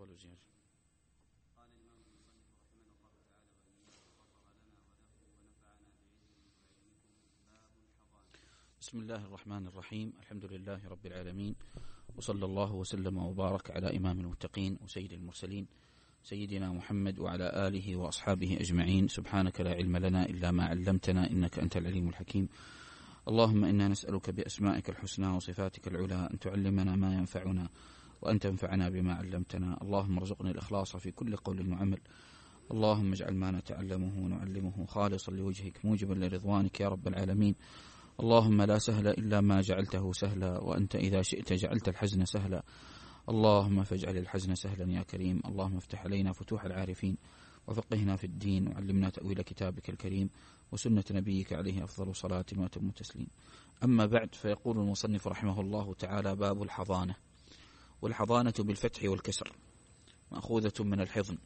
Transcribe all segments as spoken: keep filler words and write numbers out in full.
تفضلوا زياد. قال الإمام المصنف رحمه الله تعالى وغفر لنا وله ونفعنا بعلمه وعلمكم. باب الحضانة. بسم الله الرحمن الرحيم. الحمد لله رب العالمين، وصلى الله وسلم وبارك على إمام المتقين وسيد المرسلين سيدنا محمد وعلى آله وأصحابه أجمعين. سبحانك لا علم لنا إلا ما علمتنا إنك أنت العليم الحكيم. اللهم إنا نسألك بأسمائك الحسنى وصفاتك العلى أن تعلمنا ما ينفعنا وأن تنفعنا بما علمتنا. اللهم ارزقنا الإخلاص في كل قول وعمل. اللهم اجعل ما نتعلمه ونعلمه خالصا لوجهك موجبا لرضوانك يا رب العالمين. اللهم لا سهل إلا ما جعلته سهلا، وأنت إذا شئت جعلت الحزن سهلا. اللهم فاجعل الحزن سهلا يا كريم. اللهم افتح علينا فتوح العارفين وفقهنا في الدين، وعلمنا تأويل كتابك الكريم وسنة نبيك عليه أفضل صلاة وأتم تسليم. أما بعد، فيقول المصنف رحمه الله تعالى: باب الحضانة. والحضانة بالفتح والكسر مأخوذة من الحضن،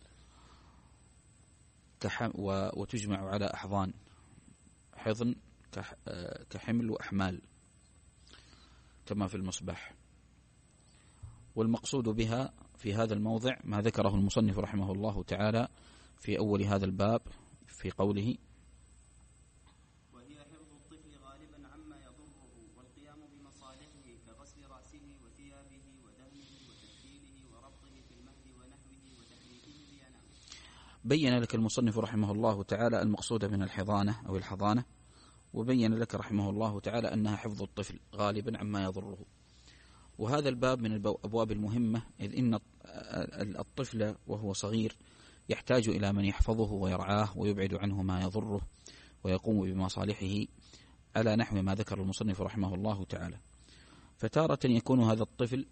وتجمع على أحضان. حضن كحمل وأحمال كما في المصباح. والمقصود بها في هذا الموضع ما ذكره المصنف رحمه الله تعالى في أول هذا الباب في قوله: وهي حفظ الطفل غالبا عما يضره والقيام بمصالحه كغسل رأسه وثيابه ودهنه وتكفيله وربطه في المهد ونحوه وتحريكه لينام. بين لك المصنف رحمه الله تعالى المقصود من الحضانة أو الحضانة، وبين لك رحمه الله تعالى أنها حفظ الطفل غالبا عما يضره. وهذا الباب من الأبواب المهمة، إذ إن الطفل وهو صغير يحتاج إلى من يحفظه ويرعاه ويبعد عنه ما يضره ويقوم بمصالحه على نحو ما ذكر المصنف رحمه الله تعالى. فتارة يكون هذا الطفل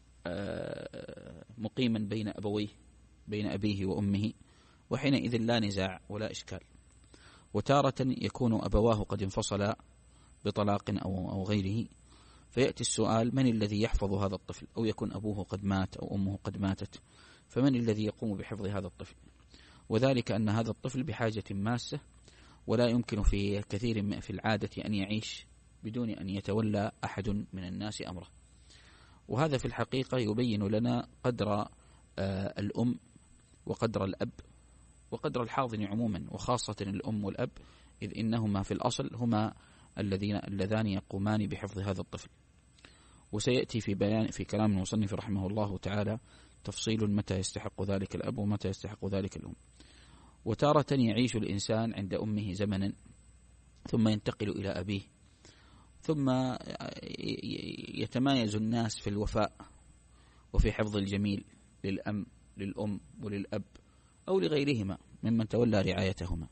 مقيما بين أبويه بين أبيه وأمه، وحينئذ لا نزاع ولا إشكال. وتارة يكون أبواه قد انفصلا بطلاق أو أو غيره، فيأتي السؤال: من الذي يحفظ هذا الطفل؟ أو يكون أبوه قد مات أو أمه قد ماتت، فمن الذي يقوم بحفظ هذا الطفل؟ وذلك أن هذا الطفل بحاجة ماسة، ولا يمكن في كثير في العادة أن يعيش بدون أن يتولى أحد من الناس أمره. وهذا في الحقيقة يبين لنا قدر الأم وقدر الأب وقدر الحاضن عموما، وخاصة الأم والأب، إذ إنهما في الأصل هما الذين اللذان يقومان بحفظ هذا الطفل. وسيأتي في بيان في كلام المصنف رحمه الله تعالى تفصيل متى يستحق ذلك الأب ومتى يستحق ذلك الأم. وتارة يعيش الإنسان عند أمه زمنا ثم ينتقل إلى أبيه، ثم يتمايز الناس في الوفاء وفي حفظ الجميل للأم للأم وللأب أو لغيرهما ممن تولى رعايتهما.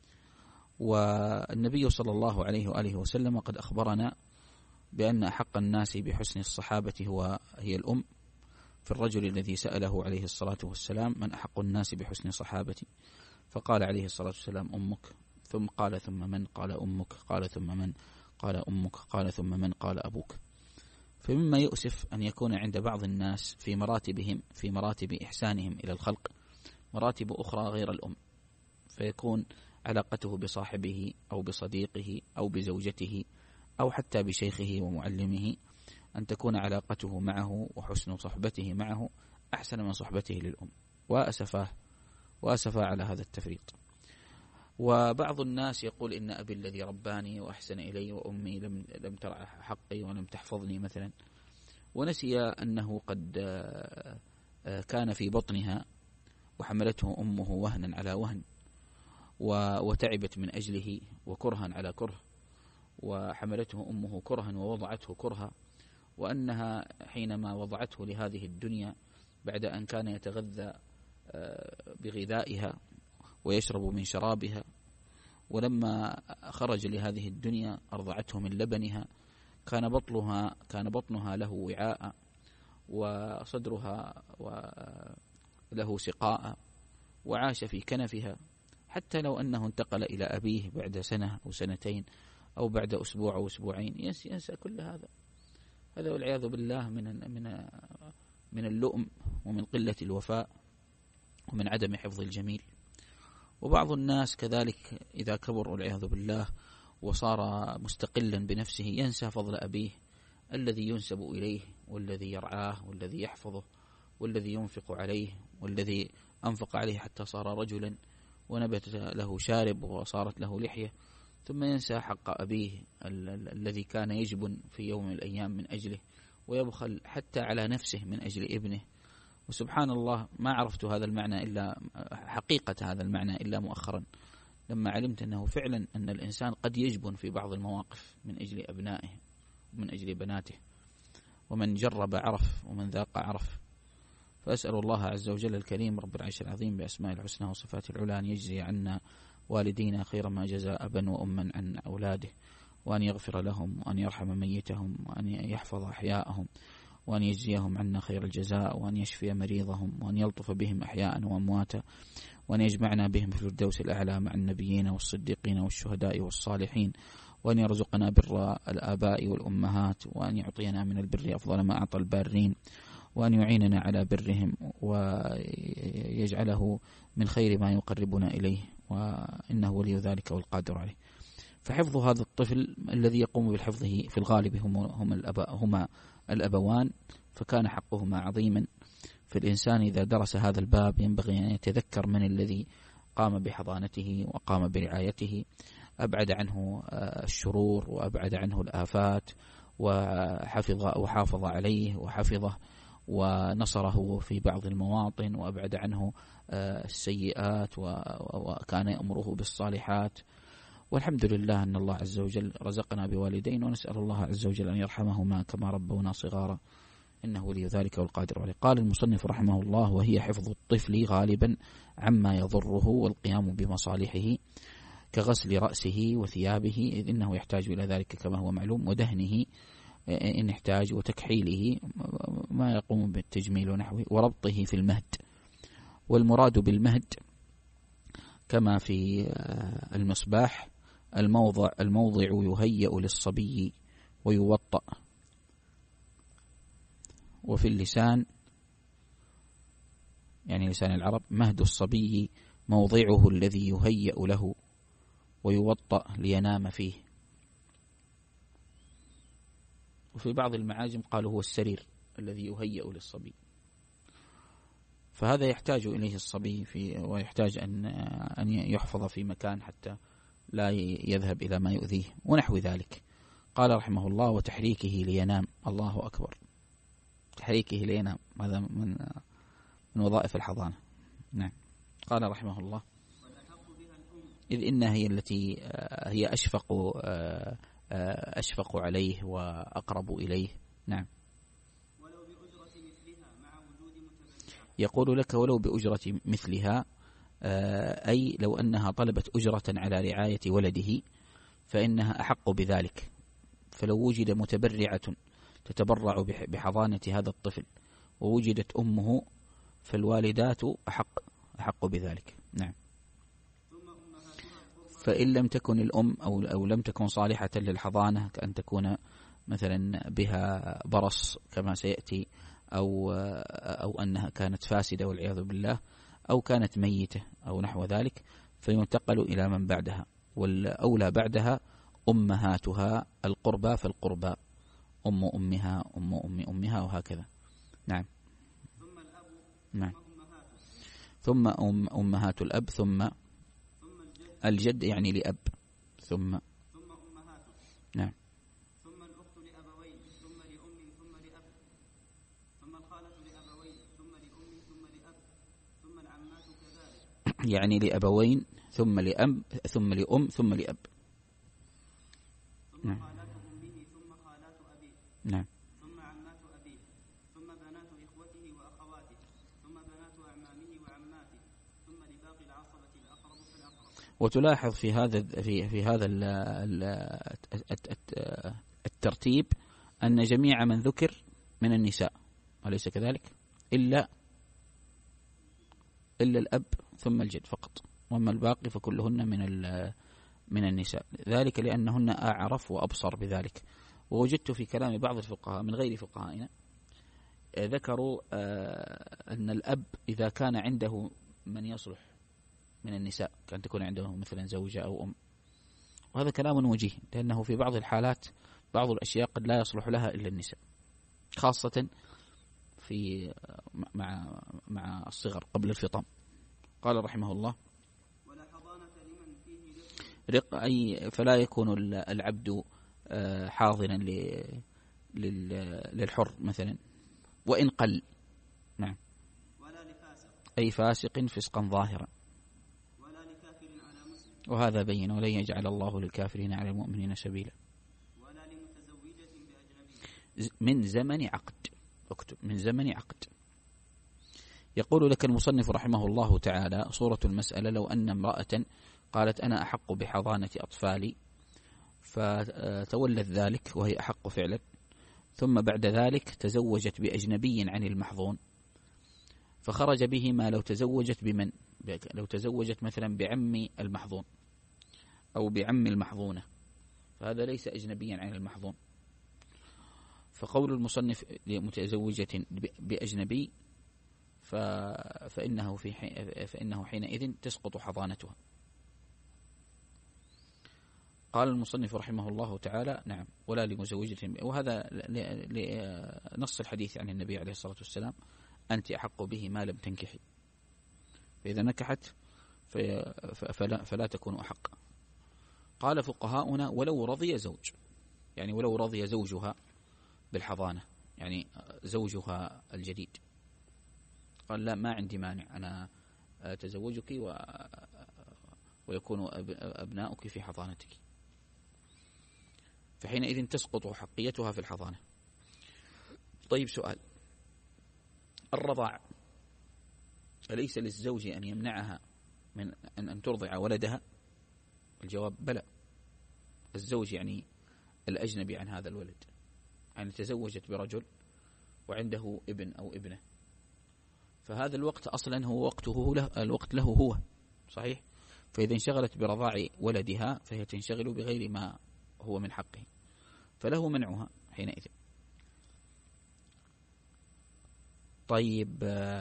والنبي صلى الله عليه وآله وسلم قد أخبرنا بأن أحق الناس بحسن الصحابة هو هي الأم، في الرجل الذي سأله عليه الصلاة والسلام: من أحق الناس بحسن صحابتي؟ فقال عليه الصلاة والسلام: أمك. ثم قال: ثم من؟ قال: أمك. قال: ثم من؟ قال: أمك. قال: ثم من؟ قال: أبوك. فمما يؤسف أن يكون عند بعض الناس في مراتبهم في مراتب إحسانهم إلى الخلق مراتب أخرى غير الأم، فيكون علاقته بصاحبه أو بصديقه أو بزوجته أو حتى بشيخه ومعلمه أن تكون علاقته معه وحسن صحبته معه أحسن من صحبته للأم. وأسفاه وأسفا على هذا التفريط. وبعض الناس يقول: إن أبي الذي رباني وأحسن إلي، وأمي لم لم ترعى حقي ولم تحفظني مثلا، ونسي أنه قد كان في بطنها وحملته أمه وهنا على وهن، وتعبت من أجله وكرها على كره، وحملته أمه كرها ووضعته كرها، وأنها حينما وضعته لهذه الدنيا بعد أن كان يتغذى بغذائها ويشرب من شرابها، ولما خرج لهذه الدنيا أرضعته من لبنها، كان بطنها كان بطنها له وعاء وصدرها له سقاء، وعاش في كنفها، حتى لو أنه انتقل إلى أبيه بعد سنة أو سنتين أو بعد أسبوع أو أسبوعين ينسى, ينسى كل هذا. هذا والعياذ بالله من من من اللؤم ومن قلة الوفاء ومن عدم حفظ الجميل. وبعض الناس كذلك إذا كبر والعياذ بالله وصار مستقلا بنفسه ينسى فضل أبيه الذي ينسب إليه والذي يرعاه والذي يحفظه والذي ينفق عليه، والذي أنفق عليه حتى صار رجلا ونبت له شارب وصارت له لحية، ثم ينسى حق أبيه ال- ال- الذي كان يجبن في يوم من الأيام من أجله، ويبخل حتى على نفسه من أجل ابنه. وسبحان الله ما عرفت هذا المعنى إلا حقيقة هذا المعنى إلا مؤخرا، لما علمت أنه فعلا أن الإنسان قد يجبن في بعض المواقف من أجل أبنائه ومن أجل بناته، ومن جرب عرف ومن ذاق عرف. فأسأل الله عز وجل الكريم رب العرش العظيم بأسماء الحسنى وصفات العلى أن يجزي عنا والدينا خير ما جزى أبا وأما عن أولاده، وأن يغفر لهم، وأن يرحم ميتهم، وأن يحفظ أحياءهم، وأن يجزيهم عنا خير الجزاء، وأن يشفي مريضهم، وأن يلطف بهم أحياء وأمواتا، وأن يجمعنا بهم في الفردوس الأعلى مع النبيين والصديقين والشهداء والصالحين، وأن يرزقنا بر الآباء والأمهات، وأن يعطينا من البر أفضل ما أعطى البارين، وأن يعيننا على برهم ويجعله من خير ما يقربنا إليه، وإنه ولي ذلك والقادر عليه. فحفظ هذا الطفل الذي يقوم بالحفظه في الغالب هما الأبا هما الأبوان، فكان حقهما عظيما. فالإنسان إذا درس هذا الباب ينبغي أن يتذكر من الذي قام بحضانته وقام برعايته، أبعد عنه الشرور وأبعد عنه الآفات، وحفظ وحافظ عليه وحفظه ونصره في بعض المواطن، وأبعد عنه السيئات، وكان يأمره بالصالحات. والحمد لله أن الله عز وجل رزقنا بوالدين، ونسأل الله عز وجل أن يرحمهما كما ربونا صغارا، إنه ولي ذلك والقادر عليه. قال المصنف رحمه الله: وهي حفظ الطفل غالبا عما يضره والقيام بمصالحه كغسل رأسه وثيابه، إذ إنه يحتاج إلى ذلك كما هو معلوم، ودهنه إن احتاج، وتكحيله ما يقوم بالتجميل ونحوه، وربطه في المهد. والمراد بالمهد كما في المصباح الموضع الموضع يهيأ للصبي ويوطأ. وفي اللسان يعني لسان العرب مهد الصبي موضعه الذي يهيأ له ويوطأ لينام فيه. وفي بعض المعاجم قالوا هو السرير الذي يهيأ للصبي. فهذا يحتاج إليه الصبي في ويحتاج أن أن يحفظ في مكان حتى لا يذهب إلى ما يؤذيه ونحو ذلك. قال رحمه الله: وتحريكه لينام. الله أكبر، تحريكه لينام هذا من من وظائف الحضانة. نعم. قال رحمه الله: إذ إنها هي التي هي أشفق أشفق عليه وأقرب إليه. نعم. يقول لك: ولو بأجرة مثلها، أي لو أنها طلبت أجرة على رعاية ولده فإنها أحق بذلك. فلو وجد متبرعة تتبرع بحضانة هذا الطفل ووجدت أمه فالوالدات أحق أحق بذلك. نعم. فإن لم تكن الأم أو أو لم تكن صالحة للحضانة، كأن تكون مثلا بها برص كما سيأتي، أو أو أنها كانت فاسدة والعياذ بالله، أو كانت ميتة أو نحو ذلك، فينتقل إلى من بعدها. والأولى بعدها أمهاتها القربى فالقربى، أم أمها أم أم أمها وهكذا. نعم. ثم الأب، نعم. ثم أم أمهات الأب، ثم الجد يعني لأب، ثم ثم أمهاته. نعم. ثم الأخت لأبوين، ثم لأم، ثم لأب، ثم الخالة لأبوين، ثم لأم، ثم لأب، ثم العمات كذلك. يعني لأبوين ثم لأم ثم لأم ثم لأب. ثم خالات أمه، ثم خالات أبيه. نعم. ثم عمات أبيه، ثم بنات إخوته وأخواته، ثم بنات أعمامه وعماته، ثم لباقي العصبة الأقرب فالأقرب. وتلاحظ في هذا في في هذا الترتيب أن جميع من ذكر من النساء، أليس كذلك؟ إلا إلا الأب ثم الجد فقط، وأما الباقي فكلهن من من النساء، ذلك لأنهن أعرف وأبصر بذلك. ووجدت في كلام بعض الفقهاء من غير فقهائنا ذكروا أن الأب إذا كان عنده من يصلح من النساء، كان تكون عنده مثلا زوجة أو أم، وهذا كلام وجيه، لأنه في بعض الحالات بعض الأشياء قد لا يصلح لها إلا النساء، خاصة في مع مع الصغر قبل الفطام. قال رحمه الله: ولا حضانة لمن فيه رق أي فلا يكون العبد حاضنا للحر مثلا وإن قل. نعم. ولا لفاسق أي فاسق فسقا ظاهرا. ولا لكافر على مسلم. وهذا بين ولن يجعل الله للكافرين على المؤمنين سبيلا. ولا لمتزوجة بأجنبي من زمن عقد. اكتب: من زمن عقد. يقول لك المصنف رحمه الله تعالى: صورة المسألة: لو أن امرأة قالت أنا أحق بحضانة أطفالي، فتولت ذلك وهي أحق فعلا، ثم بعد ذلك تزوجت بأجنبي عن المحظون، فخرج به ما لو تزوجت بمن لو تزوجت مثلا بعم المحظون أو بعم المحظونة، فهذا ليس أجنبيا عن المحظون. فقول المصنف لمتزوجة بأجنبي فإنه, في فإنه حينئذ تسقط حضانتها. قال المصنف رحمه الله تعالى: نعم. ولا لمزوجة، وهذا لنص الحديث عن النبي عليه الصلاة والسلام: أنت أحق به ما لم تنكحي، فإذا نكحت فلا, فلا تكون أحق. قال فقهاؤنا: ولو رضي زوج، يعني ولو رضي زوجها بالحضانة، يعني زوجها الجديد قال: لا، ما عندي مانع، أنا أتزوجك و... ويكون أبناؤك في حضانتك، فحينئذ تسقط حقيتها في الحضانة. طيب، سؤال: الرضاع أليس للزوج أن يمنعها من أن, أن ترضع ولدها؟ الجواب: بلى. الزوج يعني الأجنبي عن هذا الولد، يعني تزوجت برجل وعنده ابن أو ابنة، فهذا الوقت أصلا هو وقته له، الوقت له هو، صحيح؟ فإذا انشغلت برضاع ولدها فهي تنشغل بغير ما هو من حقه، فله منعها حينئذ. طيب،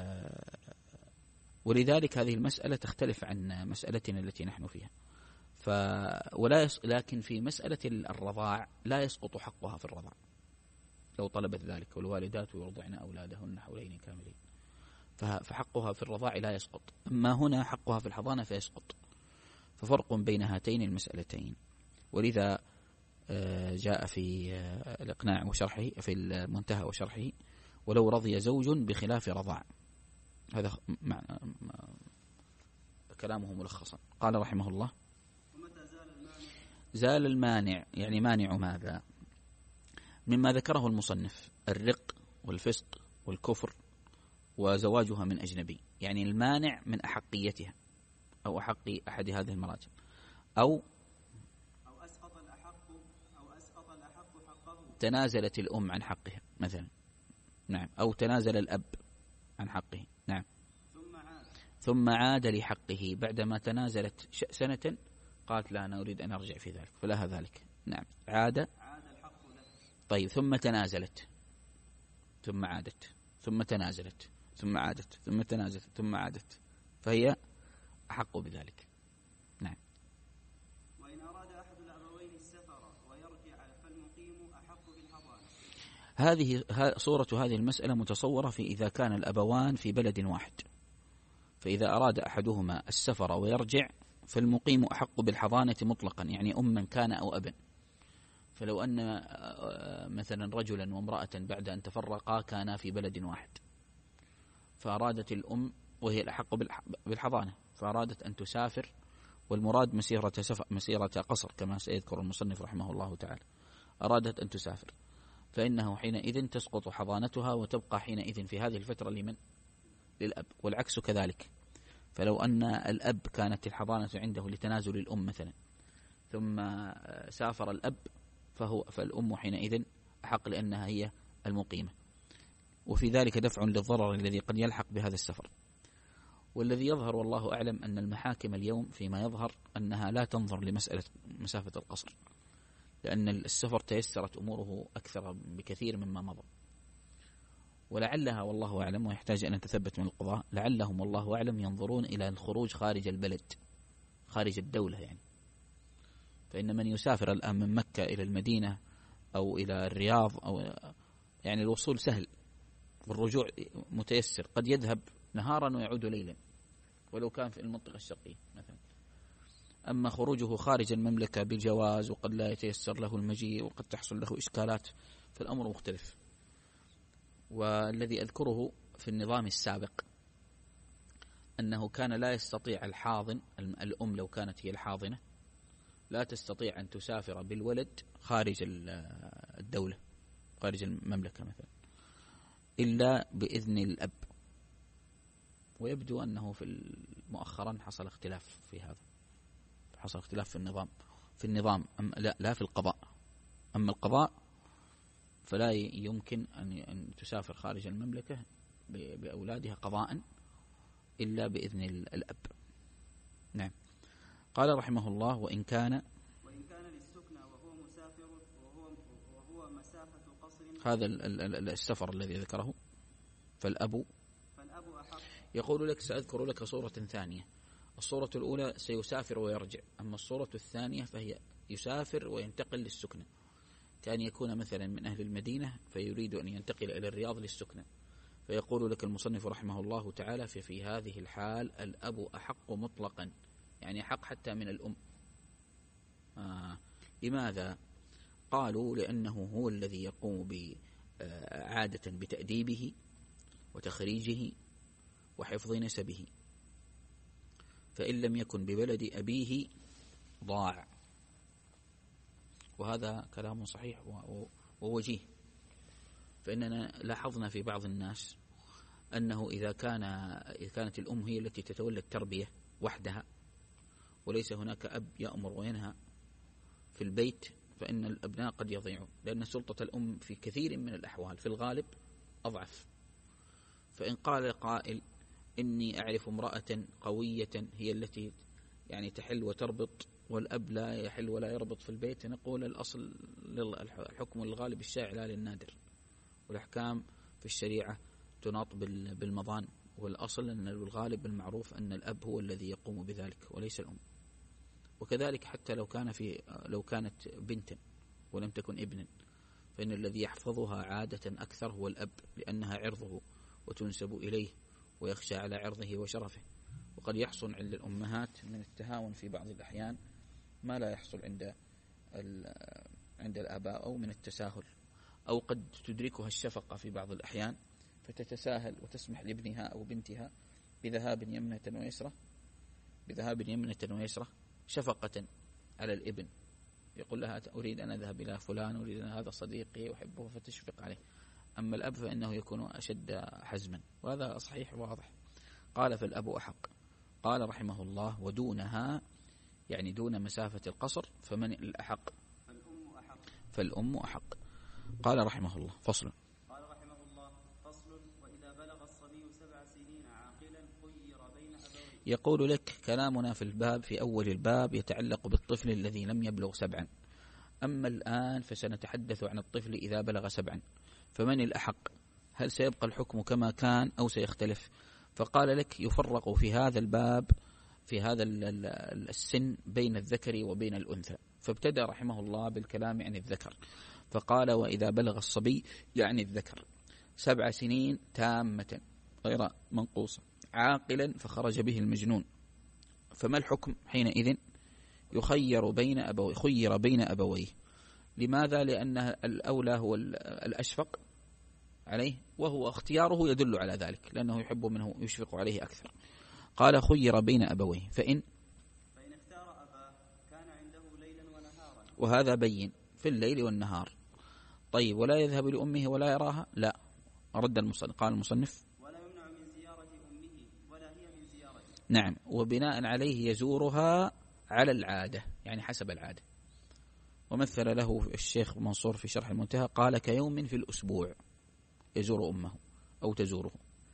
ولذلك هذه المسألة تختلف عن مسألتنا التي نحن فيها. ف ولا يس... لكن في مسألة الرضاع لا يسقط حقها في الرضاع لو طلبت ذلك، والوالدات يرضعن أولادهن حولين كاملين، فحقها في الرضاع لا يسقط. أما هنا حقها في الحضانة فيسقط. ففرق بين هاتين المسألتين. ولذا جاء في الإقناع وشرحه، في المنتهى وشرحه: ولو رضي زوج بخلاف رضاع. هذا كلامه ملخصا. قال رحمه الله: زال المانع، يعني مانع ماذا؟ مما ذكره المصنف: الرق والفسق والكفر وزواجها من أجنبي، يعني المانع من أحقيتها أو أحق أحد هذه المراتب، أو أو أسقط الأحق أو أسقط الأحق حقه، تنازلت الأم عن حقها مثلا، نعم، أو تنازل الأب عن حقه، نعم، ثم عاد ثم عاد لحقه بعدما تنازلت سنة، قالت: لا، أنا أريد أن أرجع في ذلك، فلها ذلك، نعم، عاد عاد الحق له. طيب، ثم تنازلت، ثم عادت، ثم تنازلت، ثم عادت، ثم تنازلت، ثم عادت، فهي أحق بذلك، نعم. وإن أراد أحد الأبوين السفر ويرجع فالمقيم أحق بالحضانة. هذه صورة هذه المسألة متصورة في إذا كان الأبوان في بلد واحد، فإذا أراد أحدهما السفر ويرجع فالمقيم أحق بالحضانة مطلقا، يعني أما كان أو أبا. فلو أن مثلا رجلا وامرأة بعد أن تفرقا كانا في بلد واحد، فأرادت الأم، وهي الأحق بالحضانة، فأرادت أن تسافر، والمراد مسيرة سفر مسيرة قصر كما سيذكر المصنف رحمه الله تعالى، أرادت أن تسافر، فإنه حينئذ تسقط حضانتها وتبقى حينئذ في هذه الفترة لمن؟ للأب. والعكس كذلك، فلو أن الأب كانت الحضانة عنده لتنازل الأم مثلا، ثم سافر الأب، فهو فالأم حينئذ أحق لأنها هي المقيمة، وفي ذلك دفع للضرر الذي قد يلحق بهذا السفر. والذي يظهر والله أعلم أن المحاكم اليوم فيما يظهر أنها لا تنظر لمسألة مسافة القصر، لأن السفر تيسرت أموره أكثر بكثير مما مضى، ولعلها والله أعلم، ويحتاج أن نتثبت من القضاء، لعلهم والله أعلم ينظرون إلى الخروج خارج البلد، خارج الدولة يعني. فإن من يسافر الآن من مكة إلى المدينة أو إلى الرياض، أو يعني الوصول سهل، والرجوع متيسر، قد يذهب نهارا ويعود ليلا ولو كان في المنطقة الشرقية مثلا. أما خروجه خارج المملكة بالجواز وقد لا يتيسر له المجيء وقد تحصل له إشكالات، فالأمر مختلف. والذي أذكره في النظام السابق أنه كان لا يستطيع الحاضن، الأم لو كانت هي الحاضنة لا تستطيع أن تسافر بالولد خارج الدولة خارج المملكة مثلا إلا بإذن الأب. ويبدو أنه في مؤخرا حصل اختلاف في هذا، حصل اختلاف في النظام في النظام أم لا لا في القضاء. أما القضاء فلا يمكن أن تسافر خارج المملكة بأولادها قضاء إلا بإذن الأب. نعم. قال رحمه الله: وإن كان وإن كان للسكنى وهو مسافر وهو وهو مسافة قصر. هذا السفر الذي ذكره فالأب فالأب أحق. يقول لك: سأذكر لك صورة ثانية. الصورة الأولى سيسافر ويرجع، أما الصورة الثانية فهي يسافر وينتقل للسكنة. كان يكون مثلا من أهل المدينة فيريد أن ينتقل إلى الرياض للسكنة، فيقول لك المصنف رحمه الله تعالى: في, في هذه الحال الأب أحق مطلقا، يعني أحق حتى من الأم. آه. لماذا؟ قالوا: لأنه هو الذي يقوم عادة بتأديبه وتخريجه وحفظ نسبه، فإن لم يكن ببلد أبيه ضاع. وهذا كلام صحيح ووجيه، فإننا لاحظنا في بعض الناس أنه إذا كان إذا كانت الأم هي التي تتولى التربية وحدها وليس هناك أب يأمر وينهى في البيت، فإن الأبناء قد يضيعون، لأن سلطة الأم في كثير من الأحوال في الغالب أضعف. فإن قال قائل: إني أعرف امرأة قوية هي التي يعني تحل وتربط والأب لا يحل ولا يربط في البيت، نقول الأصل الحكم الغالب الشائع لا للنادر، والأحكام في الشريعة تناط بالمضان، والأصل أن الغالب المعروف أن الأب هو الذي يقوم بذلك وليس الأم. وكذلك حتى لو كان في لو كانت بنتا ولم تكن ابنا، فإن الذي يحفظها عادة أكثر هو الأب، لأنها عرضه وتنسب إليه ويخشى على عرضه وشرفه. وقد يحصل عند الأمهات من التهاون في بعض الأحيان ما لا يحصل عند عند الآباء، أو من التساهل، أو قد تدركها الشفقة في بعض الأحيان فتتساهل وتسمح لابنها أو بنتها بذهاب يمنة ويسرة بذهاب يمنة ويسرة شفقة على الابن. يقول لها: أريد أن أذهب إلى فلان، أريد أن هذا صديقي أحبه، فتشفق عليه. أما الأب فإنه يكون أشد حزما، وهذا صحيح واضح. قال: فالأب أحق. قال رحمه الله: ودونها يعني دون مسافة القصر فمن الأحق؟ فالأم أحق. فالأم أحق. قال رحمه الله: فصل. قال رحمه الله: فصل. وإذا بلغ الصبي سبع سنين عاقلا خير بين أبويه. يقول لك كلامنا في الباب في أول الباب يتعلق بالطفل الذي لم يبلغ سبعا، أما الآن فسنتحدث عن الطفل إذا بلغ سبعا، فمن الأحق؟ هل سيبقى الحكم كما كان أو سيختلف؟ فقال لك يفرق في هذا الباب في هذا السن بين الذكر وبين الأنثى، فابتدأ رحمه الله بالكلام عن الذكر، فقال: وإذا بلغ الصبي يعني الذكر سبع سنين تامة غير منقوصة عاقلا فخرج به المجنون، فما الحكم حينئذ؟ يخير بين أبويه خير بين أبويه. لماذا؟ لأن الأولى هو الأشفق عليه، وهو اختياره يدل على ذلك لأنه يحب منه يشفق عليه أكثر. قال: خير بين أبويه، فإن فإن اختار أباه كان عنده ليلا ونهارا، وهذا بين في الليل والنهار. طيب، ولا يذهب لأمه ولا يراها؟ لا. رد المصنف. قال المصنف: ولا يمنع من زيارة أمه ولا هي من زيارته. نعم، وبناء عليه يزورها على العادة، يعني حسب العادة. ومثل له الشيخ منصور في شرح المنتهى قال: كيوم في الأسبوع يزور أمه أو تزوره،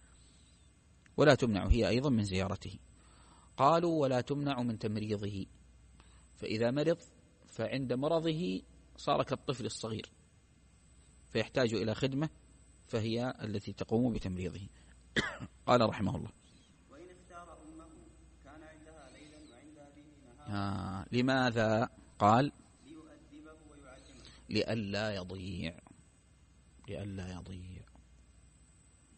ولا تمنع هي أيضا من زيارته. قالوا: ولا تمنع من تمريضه، فإذا مرض فعند مرضه صار كالطفل الصغير فيحتاج إلى خدمة، فهي التي تقوم بتمريضه. قال رحمه الله: وإن اختار أمه كان عندها ليلا وعند أبيه نهارا. آه. لماذا؟ قال: ليؤدبه ويعلمه، لئلا يضيع لئلا يضيع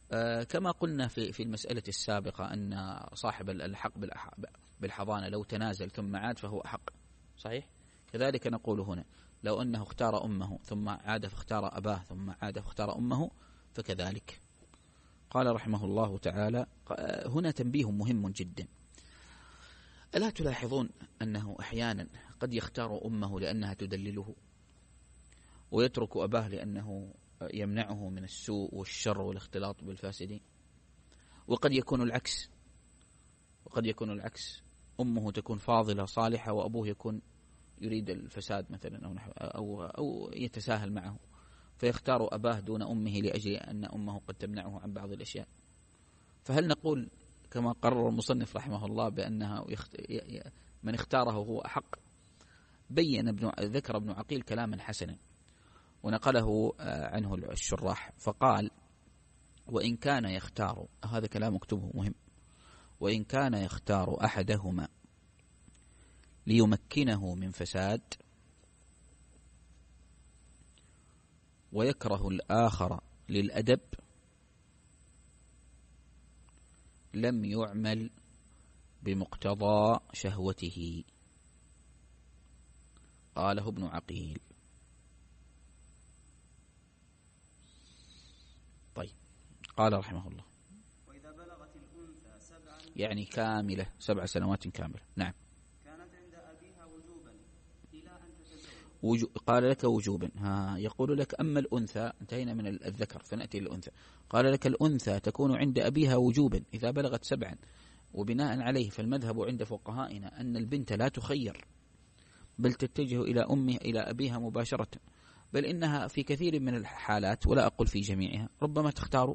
آه كما قلنا في في المسألة السابقة أن صاحب الحق بالحضانة لو تنازل ثم عاد فهو أحق، صحيح؟ كذلك نقول هنا لو أنه اختار أمه ثم عاد فاختار أباه ثم عاد فاختار أمه فكذلك. قال رحمه الله تعالى هنا تنبيه مهم جدا. ألا تلاحظون أنه أحيانا قد يختار أمه لأنها تدلله ويترك أباه لأنه يمنعه من السوء والشر والاختلاط بالفاسدين، وقد يكون العكس، وقد يكون العكس أمه تكون فاضلة صالحة وأبوه يكون يريد الفساد مثلا أو, أو, أو يتساهل معه فيختار أباه دون أمه لأجل أن أمه قد تمنعه عن بعض الأشياء. فهل نقول كما قرر المصنف رحمه الله بأنها من اختاره هو أحق؟ بين ابن ذكر ابن عقيل كلاما حسنا ونقله عنه الشراح فقال وإن كان يختار، هذا كلام مكتوبه مهم، وإن كان يختار أحدهما ليمكنه من فساد ويكره الآخر للأدب لم يعمل بمقتضى شهوته. قاله ابن عقيل. طيب قال رحمه الله وإذا بلغت الأنثى سبعا يعني كاملة سبع سنوات كاملة. نعم. كانت عند أبيها وجوبا إلى أن تتزوج. وجو... قال لك وجوبا. ها يقول لك أما الأنثى، انتهينا من الذكر فنأتي للأنثى. قال لك الأنثى تكون عند أبيها وجوبا إذا بلغت سبعا، وبناء عليه فالمذهب عند فقهائنا أن البنت لا تخير بل تتجه إلى أمها إلى أبيها مباشرة، بل إنها في كثير من الحالات ولا أقول في جميعها ربما تختار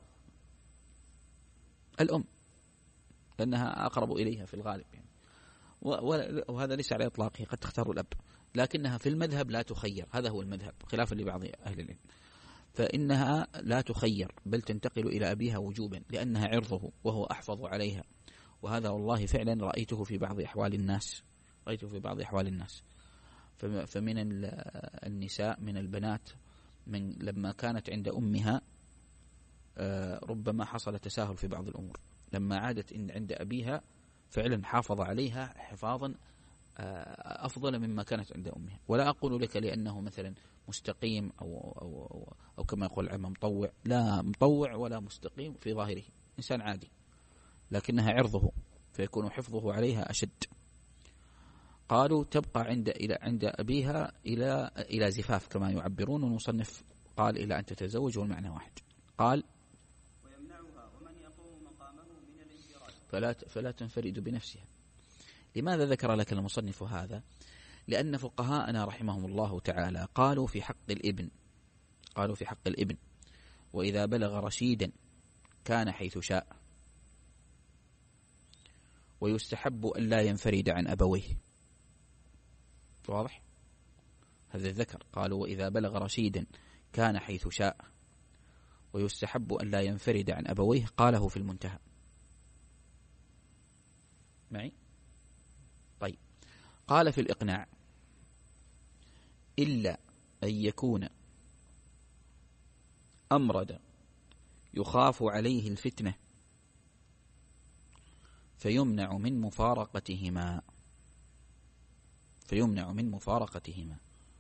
الأم لأنها أقرب إليها في الغالب يعني. وهذا ليس على إطلاقه، قد تختار الأب، لكنها في المذهب لا تخير. هذا هو المذهب خلافا لبعض أهل العلم، فإنها لا تخير بل تنتقل إلى أبيها وجوبا لأنها عرضه وهو أحفظ عليها. وهذا والله فعلا رأيته في بعض أحوال الناس، رأيته في بعض أحوال الناس. فمن النساء من البنات من لما كانت عند أمها ربما حصل تساهل في بعض الأمور، لما عادت عند أبيها فعلا حافظ عليها حفاظا أفضل مما كانت عند أمها. ولا أقول لك لأنه مثلا مستقيم أو, أو, أو, أو كما يقول العلماء مطوع، لا مطوع ولا مستقيم في ظاهره، إنسان عادي، لكنها عرضه فيكون حفظه عليها أشد. قالوا تبقى عند إلى عند أبيها إلى إلى زفاف كما يعبرون، والمصنف قال إلى أن تتزوج والمعنى واحد. قال ويمنعها ومن يقوم مقامه من الانفراد فلا فلا تنفرد بنفسها. لماذا ذكر لك المصنف هذا؟ لأن فقهاءنا رحمهم الله تعالى قالوا في حق الابن، قالوا في حق الابن وإذا بلغ رشيدا كان حيث شاء ويستحب أن لا ينفرد عن أبويه. واضح؟ هذا الذكر قالوا وإذا بلغ رشيدا كان حيث شاء ويستحب أن لا ينفرد عن أبويه، قاله في المنتهى. معي؟ طيب قال في الإقناع إلا أن يكون أمرد يخاف عليه الفتنة فيمنع من مفارقتهما، فيمنع من مفارقتهما.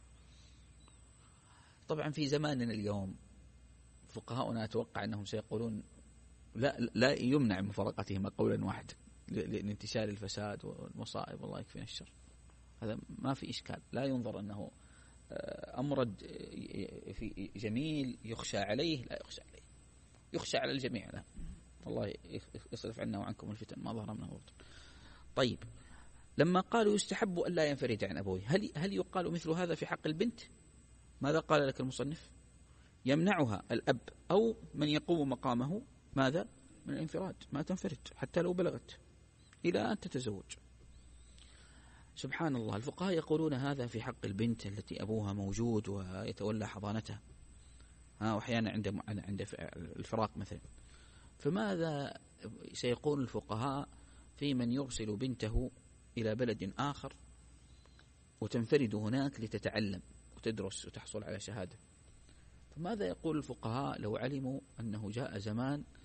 طبعا في زماننا اليوم فقهاؤنا أتوقع أنهم سيقولون لا لا يمنع من مفارقتهما قولا واحدا لانتشار الفساد والمصائب والله يكفينا الشر. هذا ما في إشكال، لا ينظر أنه أمرد في جميل يخشى عليه، لا يخشى عليه، يخشى على الجميع، لا الله يصرف عنا وعنكم الفتن ما ظهر منه بطن. طيب لما قالوا يستحب أن لا ينفرد عن أبويه، هل هل يقال مثل هذا في حق البنت؟ ماذا قال لك المصنف؟ يمنعها الأب أو من يقوم مقامه ماذا؟ من الانفراد، ما تنفرد حتى لو بلغت إلى أن تتزوج. سبحان الله، الفقهاء يقولون هذا في حق البنت التي أبوها موجود ويتولى حضانتها، ها وأحيانا عند عند الفراق مثلا. فماذا سيقول الفقهاء في من يرسل بنته إلى بلد آخر وتنفرد هناك لتتعلم وتدرس وتحصل على شهادة؟ فماذا يقول الفقهاء لو علموا أنه جاء زمان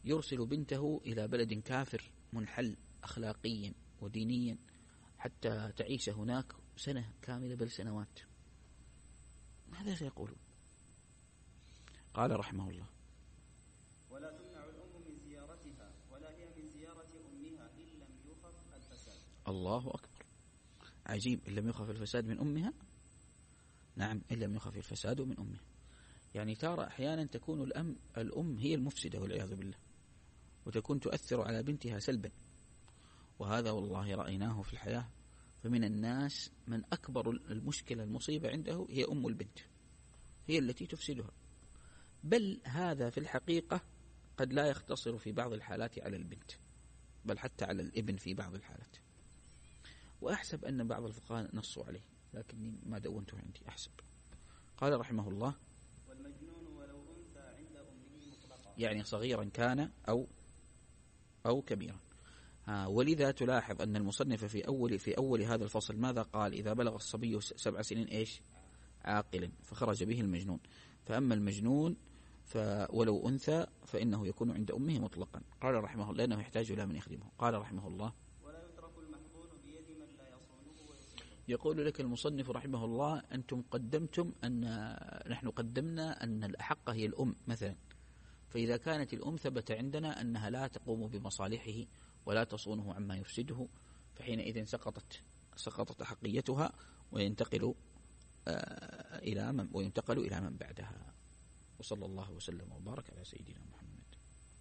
يرسل بنته إلى بلد كافر منحل أخلاقيا ودينيا حتى تعيش هناك سنة كاملة بل سنوات، ماذا سيقولون؟ قال رحمه الله: ولا تمنع الأم من زيارتها ولا هي من زيارة أمها إن لم يخف الفساد. الله أكبر، عجيب. إن لم يخف الفساد من أمها. نعم، إن لم يخف الفساد من أمها. يعني ترى أحيانا تكون الأم الأم هي المفسدة والعياذ بالله، وتكون تؤثر على بنتها سلبا، وهذا والله رأيناه في الحياة. فمن الناس من أكبر المشكلة المصيبة عنده هي أم البنت، هي التي تفسدها. بل هذا في الحقيقة قد لا يختصر في بعض الحالات على البنت، بل حتى على الابن في بعض الحالات. وأحسب أن بعض الفقهاء نصوا عليه، لكني ما دونته عندي. أحسب. قال رحمه الله: والمجنون ولو أنثى عند أمه مطلقا، يعني صغيرا كان أو أو كبيرا. ها ولذا تلاحظ أن المصنف في أول في أول هذا الفصل ماذا قال؟ إذا بلغ الصبي سبع سنين إيش؟ عاقلا، فخرج به المجنون. فأما المجنون ولو أنثى فإنه يكون عند أمه مطلقا. قال رحمه الله: لأنه يحتاج إلى من يخدمه. قال رحمه الله: ولا يترك المحظون بيد من لا يصونه ويصلحه. يقول لك المصنف رحمه الله: أنتم قدمتم أن نحن قدمنا أن الأحق هي الأم مثلا، فإذا كانت الأم ثبت عندنا أنها لا تقوم بمصالحه ولا تصونه عما يفسده، فحينئذ سقطت سقطت أحقيتها وينتقل إلى من وينتقل إلى من بعدها. وصلى الله وسلم وبارك على سيدنا محمد.